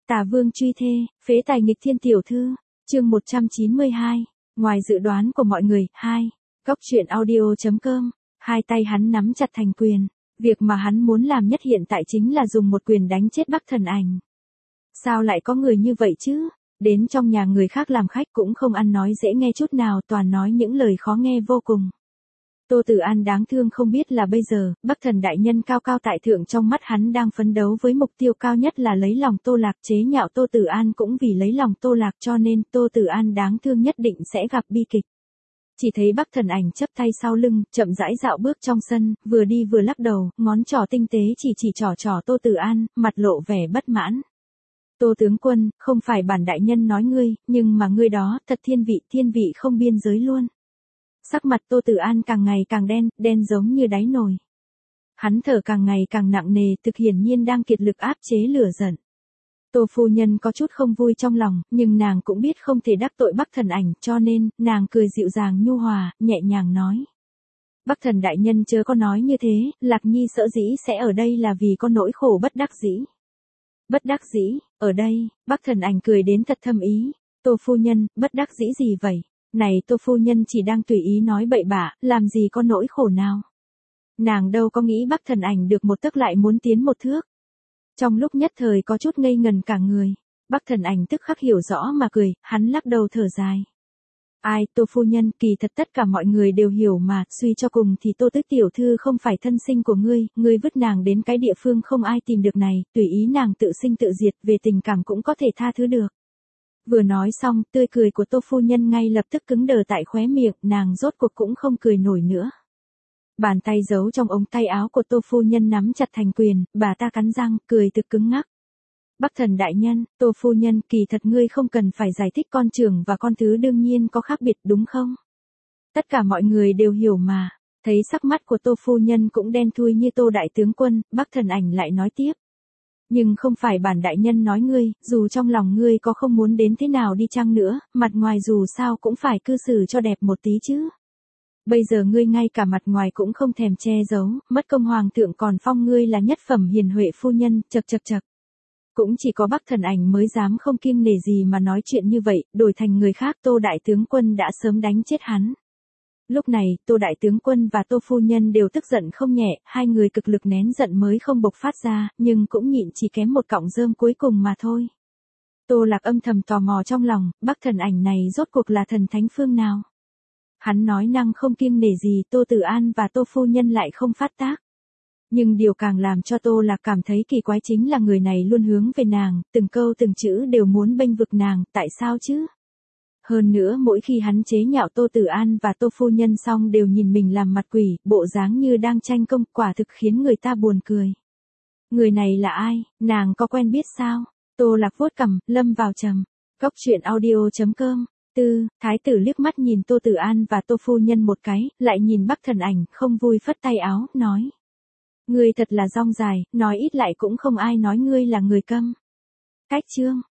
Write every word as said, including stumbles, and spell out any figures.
Tả Vương truy thê, phế tài nghịch thiên tiểu thư, chương một trăm chín mươi hai, ngoài dự đoán của mọi người, hai, Góc truyện audio.com, hai tay hắn nắm chặt thành quyền, việc mà hắn muốn làm nhất hiện tại chính là dùng một quyền đánh chết Bắc Thần Ảnh. Sao lại có người như vậy chứ? Đến trong nhà người khác làm khách cũng không ăn nói dễ nghe chút nào, toàn nói những lời khó nghe vô cùng. Tô Tử An đáng thương không biết là bây giờ, Bắc Thần đại nhân cao cao tại thượng trong mắt hắn đang phấn đấu với mục tiêu cao nhất là lấy lòng Tô Lạc, chế nhạo Tô Tử An cũng vì lấy lòng Tô Lạc, cho nên Tô Tử An đáng thương nhất định sẽ gặp bi kịch. Chỉ thấy Bắc Thần Ảnh chắp tay sau lưng, chậm rãi dạo bước trong sân, vừa đi vừa lắc đầu, ngón trỏ tinh tế chỉ chỉ trỏ trỏ Tô Tử An, mặt lộ vẻ bất mãn. Tô tướng quân, không phải bản đại nhân nói ngươi, nhưng mà ngươi đó, thật thiên vị, thiên vị không biên giới luôn. Sắc mặt Tô Tử An càng ngày càng đen, đen giống như đáy nồi. Hắn thở càng ngày càng nặng nề, thực hiển nhiên đang kiệt lực áp chế lửa giận. Tô phu nhân có chút không vui trong lòng, nhưng nàng cũng biết không thể đắc tội Bắc Thần Ảnh, cho nên, nàng cười dịu dàng nhu hòa, nhẹ nhàng nói. Bắc Thần đại nhân chớ có nói như thế, Lạc Nhi sợ dĩ sẽ ở đây là vì có nỗi khổ bất đắc dĩ. Bất đắc dĩ, ở đây, Bắc Thần Ảnh cười đến thật thâm ý. Tô phu nhân, bất đắc dĩ gì vậy? Này Tô phu nhân chỉ đang tùy ý nói bậy bạ, làm gì có nỗi khổ nào. Nàng đâu có nghĩ Bắc Thần Ảnh được một tấc lại muốn tiến một thước. Trong lúc nhất thời có chút ngây ngần cả người, Bắc Thần Ảnh tức khắc hiểu rõ mà cười, hắn lắc đầu thở dài. Ai, Tô phu nhân, kỳ thật tất cả mọi người đều hiểu mà, suy cho cùng thì Tô Tứ tiểu thư không phải thân sinh của ngươi, ngươi vứt nàng đến cái địa phương không ai tìm được này, tùy ý nàng tự sinh tự diệt, về tình cảm cũng có thể tha thứ được. Vừa nói xong, tươi cười của Tô phu nhân ngay lập tức cứng đờ tại khóe miệng, nàng rốt cuộc cũng không cười nổi nữa. Bàn tay giấu trong ống tay áo của Tô phu nhân nắm chặt thành quyền, bà ta cắn răng, cười thực cứng ngắc. Bắc Thần đại nhân, Tô phu nhân, kỳ thật ngươi không cần phải giải thích con trưởng và con thứ đương nhiên có khác biệt đúng không? Tất cả mọi người đều hiểu mà. Thấy sắc mắt của Tô phu nhân cũng đen thui như Tô đại tướng quân, Bắc Thần Ảnh lại nói tiếp. Nhưng không phải bản đại nhân nói ngươi, dù trong lòng ngươi có không muốn đến thế nào đi chăng nữa, mặt ngoài dù sao cũng phải cư xử cho đẹp một tí chứ. Bây giờ ngươi ngay cả mặt ngoài cũng không thèm che giấu, mất công hoàng thượng còn phong ngươi là nhất phẩm hiền huệ phu nhân, chật chật chật. Cũng chỉ có Bắc Thần Ảnh mới dám không kiêng nể gì mà nói chuyện như vậy, đổi thành người khác Tô đại tướng quân đã sớm đánh chết hắn. Lúc này, Tô đại tướng quân và Tô phu nhân đều tức giận không nhẹ, hai người cực lực nén giận mới không bộc phát ra, nhưng cũng nhịn chỉ kém một cọng rơm cuối cùng mà thôi. Tô Lạc âm thầm tò mò trong lòng, Bắc Thần Ảnh này rốt cuộc là thần thánh phương nào? Hắn nói năng không kiêng nể gì, Tô Tử An và Tô phu nhân lại không phát tác. Nhưng điều càng làm cho Tô Lạc cảm thấy kỳ quái chính là người này luôn hướng về nàng, từng câu từng chữ đều muốn bênh vực nàng, tại sao chứ? Hơn nữa mỗi khi hắn chế nhạo Tô Tử An và Tô phu nhân xong đều nhìn mình làm mặt quỷ, bộ dáng như đang tranh công, quả thực khiến người ta buồn cười. Người này là ai, nàng có quen biết sao? Tô Lạc vuốt cằm, lâm vào trầm. Góc truyện audio.com. Tư, thái tử liếc mắt nhìn Tô Tử An và Tô phu nhân một cái, lại nhìn Bắc Thần Ảnh, không vui phất tay áo, nói. Ngươi thật là rong dài, nói ít lại cũng không ai nói ngươi là người câm. Cách chương.